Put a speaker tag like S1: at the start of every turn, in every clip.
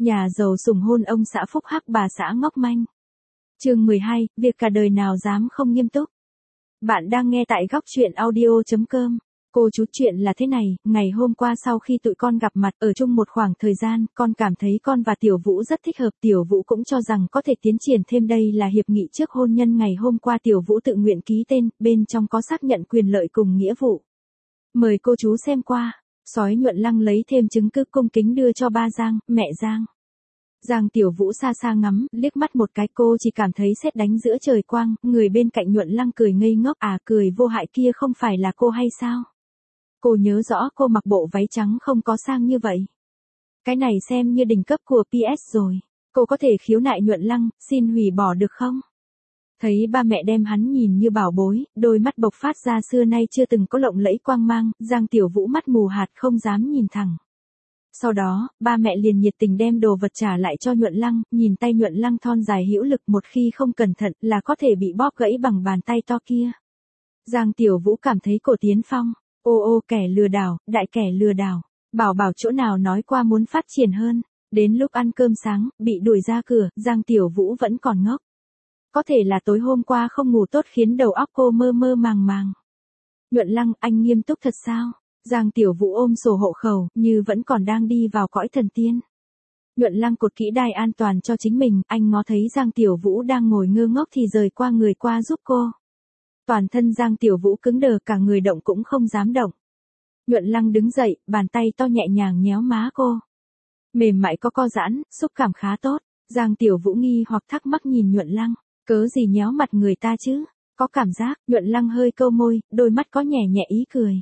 S1: Nhà giàu sủng hôn ông xã phúc hắc bà xã ngốc manh. Chương 12, việc cả đời nào dám không nghiêm túc. Bạn đang nghe tại góc truyện audio.com. Cô chú, chuyện là thế này, ngày hôm qua sau khi tụi con gặp mặt ở chung một khoảng thời gian, con cảm thấy con và Tiểu Vũ rất thích hợp. Tiểu Vũ cũng cho rằng có thể tiến triển thêm, đây là hiệp nghị trước hôn nhân ngày hôm qua Tiểu Vũ tự nguyện ký tên, bên trong có xác nhận quyền lợi cùng nghĩa vụ. Mời cô chú xem qua. Sói Nhuận Lăng lấy thêm chứng cứ cung kính đưa cho ba Giang, mẹ Giang. Giang Tiểu Vũ xa xa ngắm, liếc mắt một cái, cô chỉ cảm thấy sét đánh giữa trời quang, người bên cạnh Nhuận Lăng cười ngây ngốc, cười vô hại kia không phải là cô hay sao? Cô nhớ rõ cô mặc bộ váy trắng không có sang như vậy. Cái này xem như đỉnh cấp của PS rồi. Cô có thể khiếu nại Nhuận Lăng, xin hủy bỏ được không? Thấy ba mẹ đem hắn nhìn như bảo bối, đôi mắt bộc phát ra xưa nay chưa từng có lộng lẫy quang mang, Giang Tiểu Vũ mắt mù hạt không dám nhìn thẳng. Sau đó, ba mẹ liền nhiệt tình đem đồ vật trả lại cho Nhuận Lăng, nhìn tay Nhuận Lăng thon dài hữu lực, một khi không cẩn thận là có thể bị bóp gãy bằng bàn tay to kia. Giang Tiểu Vũ cảm thấy cổ tiến phong. Ô kẻ lừa đảo, đại kẻ lừa đảo. Bảo chỗ nào nói qua muốn phát triển hơn. Đến lúc ăn cơm sáng, bị đuổi ra cửa, Giang Tiểu Vũ vẫn còn ngốc. Có thể là tối hôm qua không ngủ tốt khiến đầu óc cô mơ mơ màng màng. Nhuận Lăng, anh nghiêm túc thật sao? Giang Tiểu Vũ ôm sổ hộ khẩu, như vẫn còn đang đi vào cõi thần tiên. Nhuận Lăng cột kỹ đai an toàn cho chính mình, anh ngó thấy Giang Tiểu Vũ đang ngồi ngơ ngốc thì rời qua người qua giúp cô. Toàn thân Giang Tiểu Vũ cứng đờ, cả người động cũng không dám động. Nhuận Lăng đứng dậy, bàn tay to nhẹ nhàng nhéo má cô. Mềm mại có co giãn, xúc cảm khá tốt. Giang Tiểu Vũ nghi hoặc thắc mắc nhìn Nhuận Lăng, cớ gì nhéo mặt người ta chứ? Có cảm giác, Nhuận Lăng hơi câu môi, đôi mắt có nhẹ nhẹ ý cười.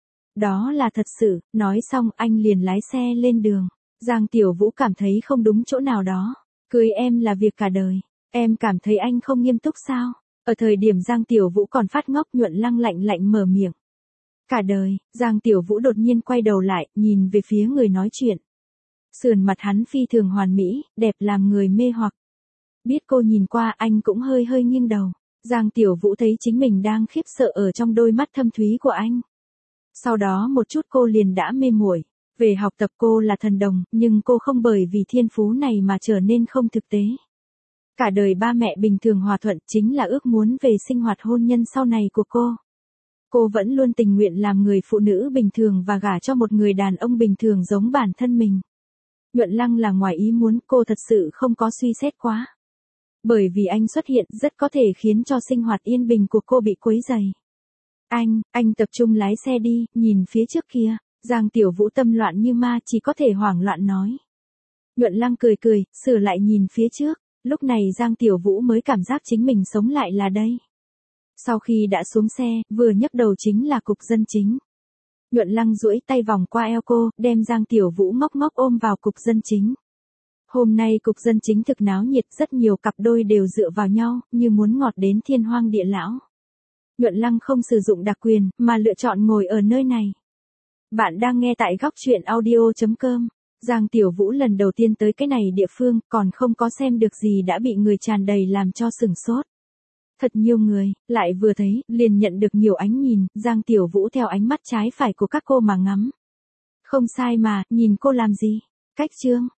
S1: Đó là thật sự, nói xong anh liền lái xe lên đường. Giang Tiểu Vũ cảm thấy không đúng chỗ nào đó. Cưới em là việc cả đời. Em cảm thấy anh không nghiêm túc sao? Ở thời điểm Giang Tiểu Vũ còn phát ngốc, Nhuận Lăng lạnh lạnh mở miệng. Cả đời, Giang Tiểu Vũ đột nhiên quay đầu lại, nhìn về phía người nói chuyện. Sườn mặt hắn phi thường hoàn mỹ, đẹp làm người mê hoặc. Biết cô nhìn qua, anh cũng hơi nghiêng đầu. Giang Tiểu Vũ thấy chính mình đang khiếp sợ ở trong đôi mắt thâm thúy của anh. Sau đó một chút cô liền đã mê muội. Về học tập cô là thần đồng, nhưng cô không bởi vì thiên phú này mà trở nên không thực tế. Cả đời ba mẹ bình thường hòa thuận chính là ước muốn về sinh hoạt hôn nhân sau này của cô. Cô vẫn luôn tình nguyện làm người phụ nữ bình thường và gả cho một người đàn ông bình thường giống bản thân mình. Nhuận Lăng là ngoài ý muốn, cô thật sự không có suy xét quá. Bởi vì anh xuất hiện rất có thể khiến cho sinh hoạt yên bình của cô bị quấy rầy. Anh tập trung lái xe đi, nhìn phía trước kia. Giang Tiểu Vũ tâm loạn như ma, chỉ có thể hoảng loạn nói. Nhuận Lăng cười, sửa lại nhìn phía trước. Lúc này Giang Tiểu Vũ mới cảm giác chính mình sống lại là đây. Sau khi đã xuống xe, vừa nhấc đầu chính là cục dân chính. Nhuận Lăng duỗi tay vòng qua eo cô, đem Giang Tiểu Vũ ngốc ôm vào cục dân chính. Hôm nay cục dân chính thực náo nhiệt, rất nhiều cặp đôi đều dựa vào nhau, như muốn ngọt đến thiên hoang địa lão. Nhuận Lăng không sử dụng đặc quyền, mà lựa chọn ngồi ở nơi này. Bạn đang nghe tại góc truyện audio.com. Giang Tiểu Vũ lần đầu tiên tới cái này địa phương, còn không có xem được gì đã bị người tràn đầy làm cho sửng sốt. Thật nhiều người, lại vừa thấy, liền nhận được nhiều ánh nhìn, Giang Tiểu Vũ theo ánh mắt trái phải của các cô mà ngắm. Không sai mà, nhìn cô làm gì? Cách chương.